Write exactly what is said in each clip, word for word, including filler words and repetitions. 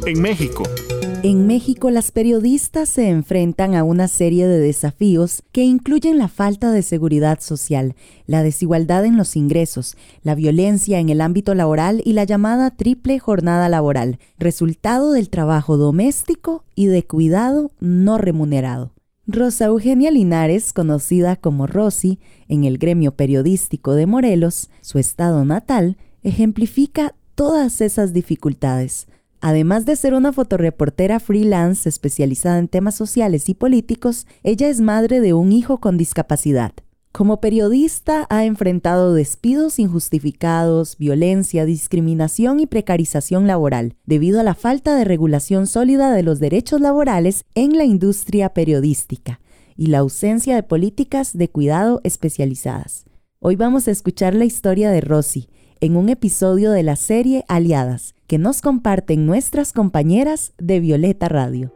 en México. En México, las periodistas se enfrentan a una serie de desafíos que incluyen la falta de seguridad social, la desigualdad en los ingresos, la violencia en el ámbito laboral y la llamada triple jornada laboral, resultado del trabajo doméstico y de cuidado no remunerado. Rosa Eugenia Linares, conocida como Rosy en el gremio periodístico de Morelos, su estado natal, ejemplifica todas esas dificultades. Además de ser una fotoreportera freelance especializada en temas sociales y políticos, ella es madre de un hijo con discapacidad. Como periodista ha enfrentado despidos injustificados, violencia, discriminación y precarización laboral, debido a la falta de regulación sólida de los derechos laborales en la industria periodística y la ausencia de políticas de cuidado especializadas. Hoy vamos a escuchar la historia de Rosy en un episodio de la serie Aliadas, que nos comparten nuestras compañeras de Violeta Radio.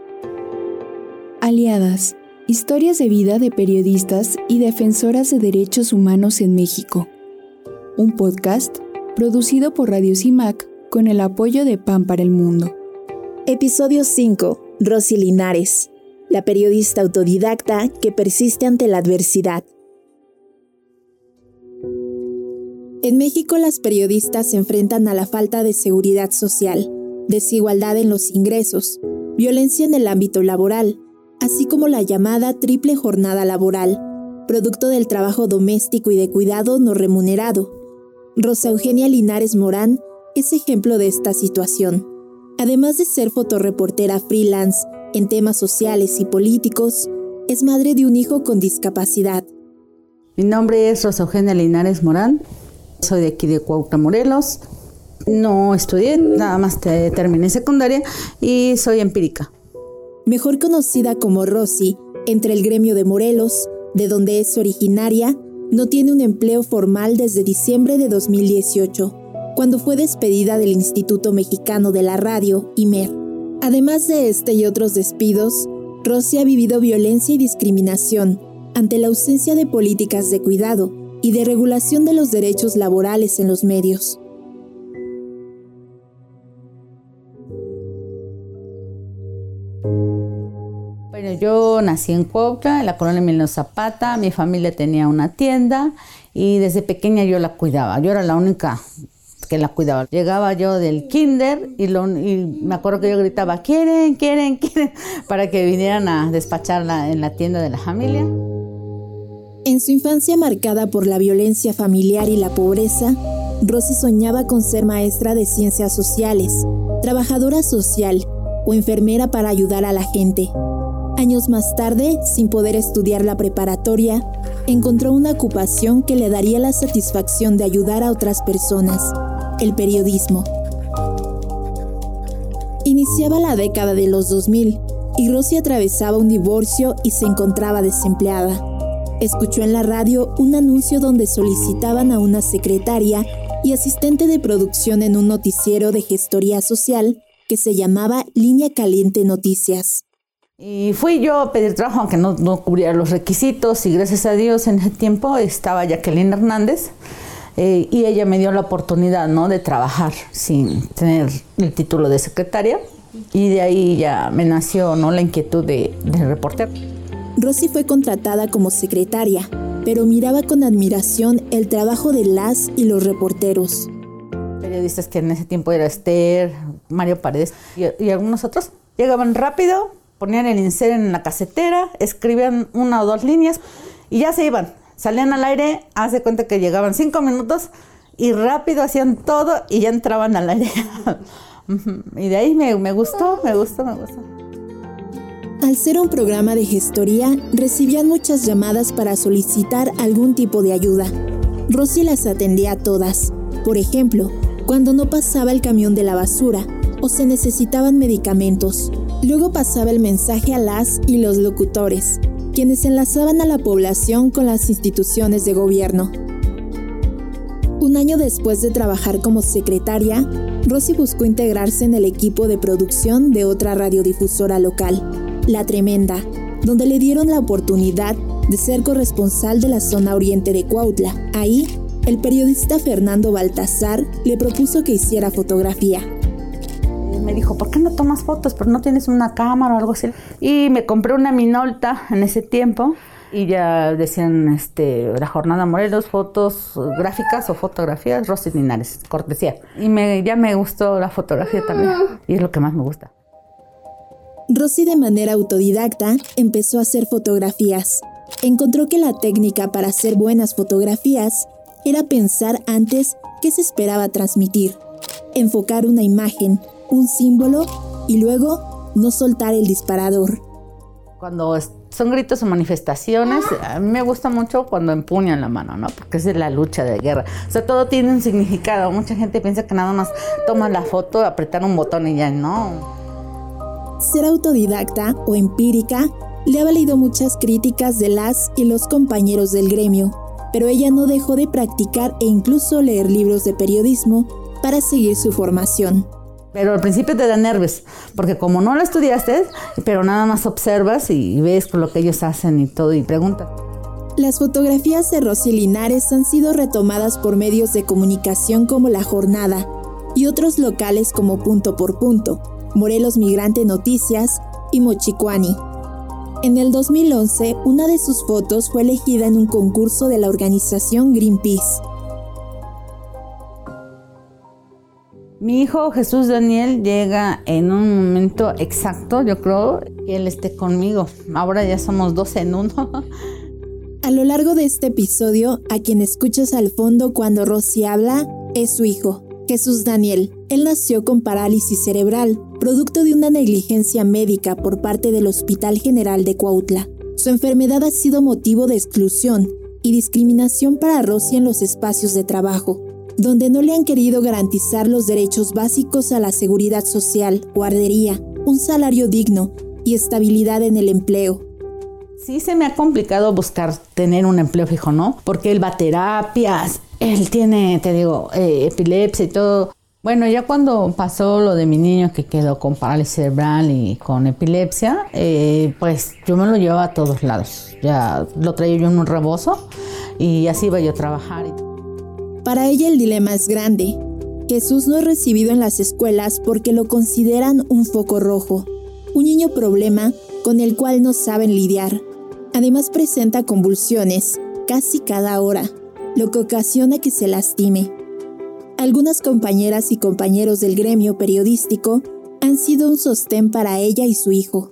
Aliadas, historias de vida de periodistas y defensoras de derechos humanos en México. Un podcast producido por Radio CIMAC con el apoyo de Pan para el Mundo. Episodio cinco. Rosy Linares, la periodista autodidacta que persiste ante la adversidad. En México, las periodistas se enfrentan a la falta de seguridad social, desigualdad en los ingresos, violencia en el ámbito laboral, así como la llamada triple jornada laboral, producto del trabajo doméstico y de cuidado no remunerado. Rosa Eugenia Linares Morán es ejemplo de esta situación. Además de ser fotoreportera freelance en temas sociales y políticos, es madre de un hijo con discapacidad. Mi nombre es Rosa Eugenia Linares Morán. Soy de aquí de Cuautla, Morelos. No estudié, nada más te, terminé secundaria y soy empírica. Mejor conocida como Rosy, entre el gremio de Morelos, de donde es originaria, no tiene un empleo formal desde diciembre de dos mil dieciocho, cuando fue despedida del Instituto Mexicano de la Radio, I M E R. Además de este y otros despidos, Rosy ha vivido violencia y discriminación ante la ausencia de políticas de cuidado y de regulación de los derechos laborales en los medios. Bueno, yo nací en Cuautla, en la colonia Emiliano Zapata. Mi familia tenía una tienda y desde pequeña yo la cuidaba. Yo era la única que la cuidaba. Llegaba yo del kinder y, lo, y me acuerdo que yo gritaba, quieren, quieren, quieren, para que vinieran a despacharla en la tienda de la familia. En su infancia marcada por la violencia familiar y la pobreza, Rosy soñaba con ser maestra de ciencias sociales, trabajadora social o enfermera para ayudar a la gente. Años más tarde, sin poder estudiar la preparatoria, encontró una ocupación que le daría la satisfacción de ayudar a otras personas, el periodismo. Iniciaba la década de los dos mil y Rosy atravesaba un divorcio y se encontraba desempleada. Escuchó en la radio un anuncio donde solicitaban a una secretaria y asistente de producción en un noticiero de gestoría social que se llamaba Línea Caliente Noticias. Y fui yo a pedir trabajo, aunque no, no cubría los requisitos, y gracias a Dios en ese tiempo estaba Jacqueline Hernández, eh, y ella me dio la oportunidad, ¿no?, de trabajar sin tener el título de secretaria, y de ahí ya me nació, ¿no?, la inquietud de, de reportero. Rosy fue contratada como secretaria, pero miraba con admiración el trabajo de las y los reporteros. Periodistas que en ese tiempo era Esther, Mario Paredes y, y algunos otros, llegaban rápido, ponían el insert en la casetera, escribían una o dos líneas y ya se iban. Salían al aire, haz de cuenta que llegaban cinco minutos y rápido hacían todo y ya entraban al aire. Y de ahí me, me gustó, me gustó, me gustó. Al ser un programa de gestoría, recibían muchas llamadas para solicitar algún tipo de ayuda. Rosy las atendía todas. Por ejemplo, cuando no pasaba el camión de la basura o se necesitaban medicamentos. Luego pasaba el mensaje a las y los locutores, quienes enlazaban a la población con las instituciones de gobierno. Un año después de trabajar como secretaria, Rosy buscó integrarse en el equipo de producción de otra radiodifusora local, La Tremenda, donde le dieron la oportunidad de ser corresponsal de la zona oriente de Cuautla. Ahí, el periodista Fernando Baltasar le propuso que hiciera fotografía. Me me dijo, ¿por qué no tomas fotos? ¿Pero no tienes una cámara o algo así? Y me compré una Minolta en ese tiempo y ya decían, este, la jornada Morelos, fotos gráficas o fotografías, Rosy Linares, cortesía. Y me, ya me gustó la fotografía también y es lo que más me gusta. Rosy, de manera autodidacta, empezó a hacer fotografías. Encontró que la técnica para hacer buenas fotografías era pensar antes qué se esperaba transmitir, enfocar una imagen, un símbolo y luego no soltar el disparador. Cuando son gritos o manifestaciones, a mí me gusta mucho cuando empuñan la mano, ¿no? Porque es de la lucha de guerra. O sea, todo tiene un significado. Mucha gente piensa que nada más tomas la foto, apretar un botón y ya no. Ser autodidacta o empírica le ha valido muchas críticas de las y los compañeros del gremio, pero ella no dejó de practicar e incluso leer libros de periodismo para seguir su formación. Pero al principio te da nervios, porque como no lo estudiaste, pero nada más observas y ves lo que ellos hacen y todo y preguntas. Las fotografías de Rosy Linares han sido retomadas por medios de comunicación como La Jornada y otros locales como Punto por Punto, Morelos Migrante Noticias y Mochicuani. En el dos mil once, una de sus fotos fue elegida en un concurso de la organización Greenpeace. Mi hijo Jesús Daniel llega en un momento exacto, yo creo, que él esté conmigo. Ahora ya somos dos en uno. A lo largo de este episodio, a quien escuchas al fondo cuando Rosy habla es su hijo, Jesús Daniel. Él nació con parálisis cerebral, producto de una negligencia médica por parte del Hospital General de Cuautla. Su enfermedad ha sido motivo de exclusión y discriminación para Rosy en los espacios de trabajo, donde no le han querido garantizar los derechos básicos a la seguridad social, guardería, un salario digno y estabilidad en el empleo. Sí se me ha complicado buscar tener un empleo fijo, ¿no? Porque él va a terapias, él tiene, te digo, eh, epilepsia y todo. Bueno, ya cuando pasó lo de mi niño que quedó con parálisis cerebral y con epilepsia, eh, pues yo me lo llevaba a todos lados. Ya lo traía yo en un rebozo y así iba yo a trabajar. Para ella el dilema es grande. Jesús no es recibido en las escuelas porque lo consideran un foco rojo, un niño problema con el cual no saben lidiar. Además presenta convulsiones casi cada hora, lo que ocasiona que se lastime. Algunas compañeras y compañeros del gremio periodístico han sido un sostén para ella y su hijo.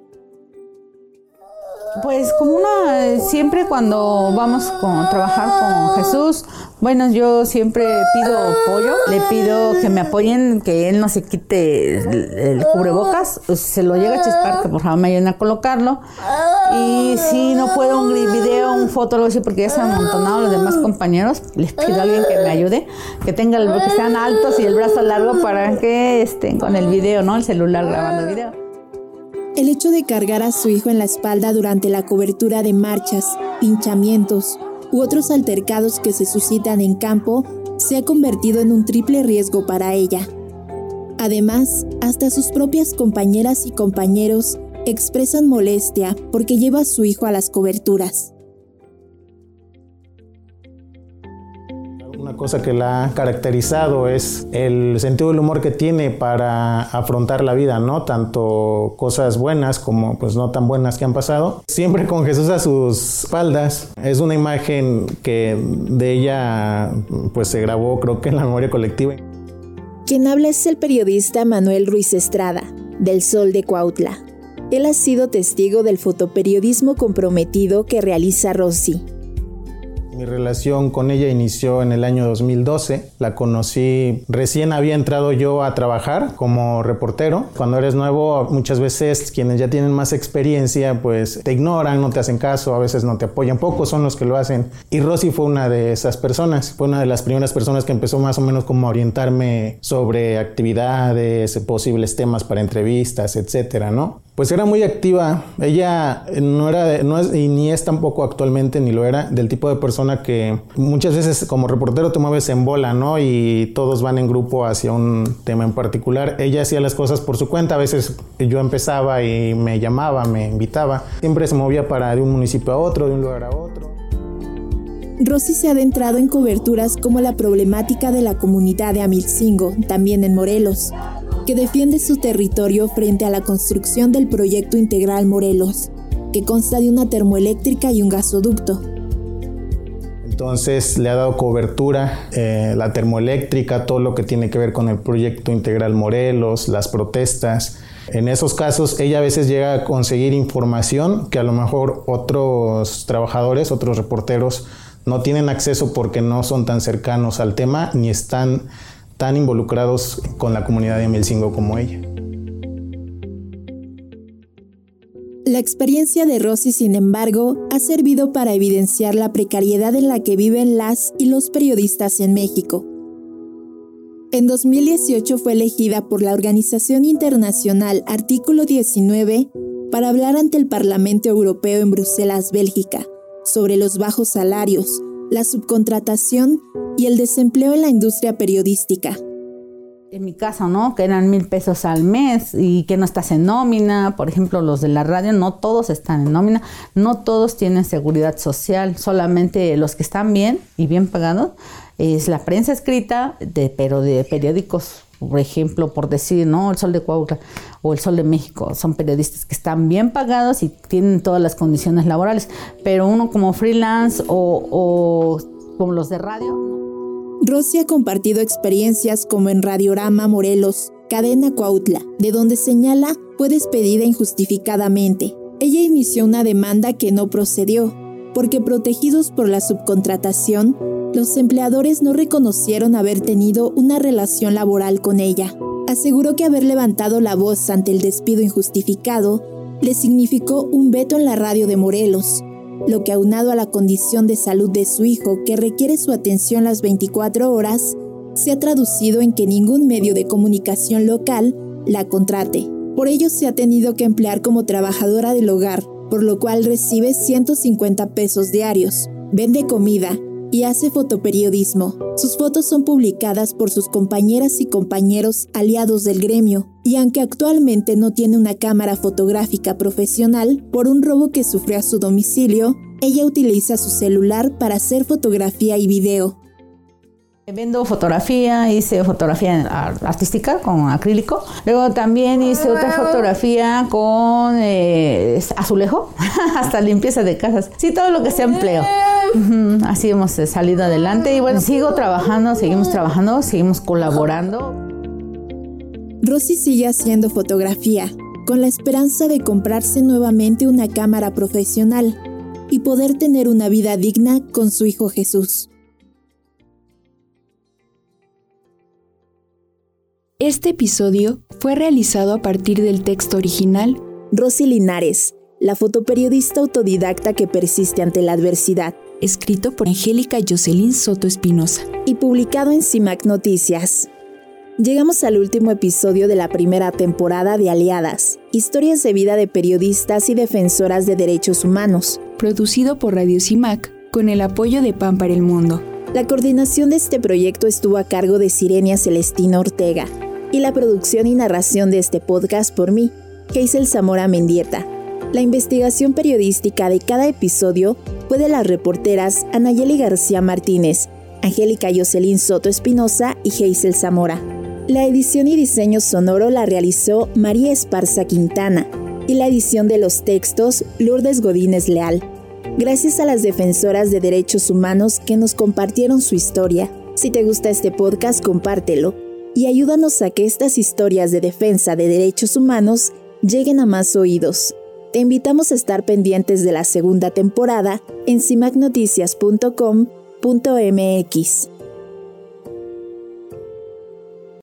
Pues como una, siempre cuando vamos a trabajar con Jesús, bueno, yo siempre pido apoyo, le pido que me apoyen, que él no se quite el, el cubrebocas, pues, se lo llega a chispar, que por favor me ayuden a colocarlo. Y si no puedo un video, un foto, algo así, porque ya se han amontonado los demás compañeros, les pido a alguien que me ayude, que tenga el, que sean altos y el brazo largo para que estén con el video, ¿no? El celular grabando el video. El hecho de cargar a su hijo en la espalda durante la cobertura de marchas, pinchamientos u otros altercados que se suscitan en campo se ha convertido en un triple riesgo para ella. Además, hasta sus propias compañeras y compañeros expresan molestia porque lleva a su hijo a las coberturas. Una cosa que la ha caracterizado es el sentido del humor que tiene para afrontar la vida, ¿no? Tanto cosas buenas como pues no tan buenas que han pasado. Siempre con Jesús a sus espaldas. Es una imagen que de ella pues se grabó, creo que en la memoria colectiva. Quien habla es el periodista Manuel Ruiz Estrada, del Sol de Cuautla. Él ha sido testigo del fotoperiodismo comprometido que realiza Rosy. Mi relación con ella inició en el año dos mil doce. La conocí, recién había entrado yo a trabajar como reportero. Cuando eres nuevo, muchas veces quienes ya tienen más experiencia, pues te ignoran, no te hacen caso, a veces no te apoyan. Pocos son los que lo hacen. Y Rosy fue una de esas personas. Fue una de las primeras personas que empezó más o menos como a orientarme sobre actividades, posibles temas para entrevistas, etcétera, ¿no? Pues era muy activa. Ella no era, de, no es, y ni es tampoco actualmente, ni lo era, del tipo de persona que muchas veces como reportero te mueves en bola, ¿no? Y todos van en grupo hacia un tema en particular. Ella hacía las cosas por su cuenta. A veces yo empezaba y me llamaba, me invitaba. Siempre se movía para de un municipio a otro, de un lugar a otro. Rosy se ha adentrado en coberturas como la problemática de la comunidad de Amilcingo, también en Morelos, que defiende su territorio frente a la construcción del Proyecto Integral Morelos, que consta de una termoeléctrica y un gasoducto. Entonces le ha dado cobertura eh, la termoeléctrica, todo lo que tiene que ver con el Proyecto Integral Morelos, las protestas. En esos casos ella a veces llega a conseguir información que a lo mejor otros trabajadores, otros reporteros no tienen acceso porque no son tan cercanos al tema ni están tan involucrados con la comunidad de Milcingo como ella. La experiencia de Rosy, sin embargo, ha servido para evidenciar la precariedad en la que viven las y los periodistas en México. En dos mil dieciocho fue elegida por la organización internacional Artículo diecinueve para hablar ante el Parlamento Europeo en Bruselas, Bélgica, sobre los bajos salarios, la subcontratación y el desempleo en la industria periodística. En mi caso, ¿no? Que eran mil pesos al mes y que no estás en nómina. Por ejemplo, los de la radio, no todos están en nómina, no todos tienen seguridad social, solamente los que están bien y bien pagados es la prensa escrita, de, pero de periódicos, por ejemplo, por decir, ¿no? El Sol de Coahuila o El Sol de México, son periodistas que están bien pagados y tienen todas las condiciones laborales, pero uno como freelance o, o como los de radio. Rosy ha compartido experiencias como en Radiorama Morelos, Cadena Cuautla, de donde señala fue despedida injustificadamente. Ella inició una demanda que no procedió, porque protegidos por la subcontratación, los empleadores no reconocieron haber tenido una relación laboral con ella. Aseguró que haber levantado la voz ante el despido injustificado le significó un veto en la radio de Morelos, lo que aunado a la condición de salud de su hijo que requiere su atención las veinticuatro horas, se ha traducido en que ningún medio de comunicación local la contrate. Por ello se ha tenido que emplear como trabajadora del hogar, por lo cual recibe ciento cincuenta pesos diarios, vende comida y hace fotoperiodismo. Sus fotos son publicadas por sus compañeras y compañeros aliados del gremio, y aunque actualmente no tiene una cámara fotográfica profesional por un robo que sufrió a su domicilio, ella utiliza su celular para hacer fotografía y video. Vendo fotografía, hice fotografía artística con acrílico. Luego también hice otra fotografía con eh, azulejo, hasta limpieza de casas. Sí, todo lo que sea empleo. Uh-huh. Así hemos salido adelante y bueno, sigo trabajando, seguimos trabajando, seguimos colaborando. Rosy sigue haciendo fotografía, con la esperanza de comprarse nuevamente una cámara profesional y poder tener una vida digna con su hijo Jesús. Este episodio fue realizado a partir del texto original Rosy Linares, la fotoperiodista autodidacta que persiste ante la adversidad, escrito por Angélica Jocelyn Soto Espinosa y publicado en CIMAC Noticias. Llegamos al último episodio de la primera temporada de Aliadas, historias de vida de periodistas y defensoras de derechos humanos, producido por Radio CIMAC con el apoyo de Pan para el Mundo. La coordinación de este proyecto estuvo a cargo de Sirenia Celestina Ortega y la producción y narración de este podcast por mí, Hazel Zamora Mendieta. La investigación periodística de cada episodio fue de las reporteras Anayeli García Martínez, Angélica Jocelyn Soto Espinosa y Hazel Zamora. La edición y diseño sonoro la realizó María Esparza Quintana y la edición de los textos Lourdes Godínez Leal. Gracias a las defensoras de derechos humanos que nos compartieron su historia. Si te gusta este podcast, compártelo y ayúdanos a que estas historias de defensa de derechos humanos lleguen a más oídos. Te invitamos a estar pendientes de la segunda temporada en cimac noticias punto com punto m x.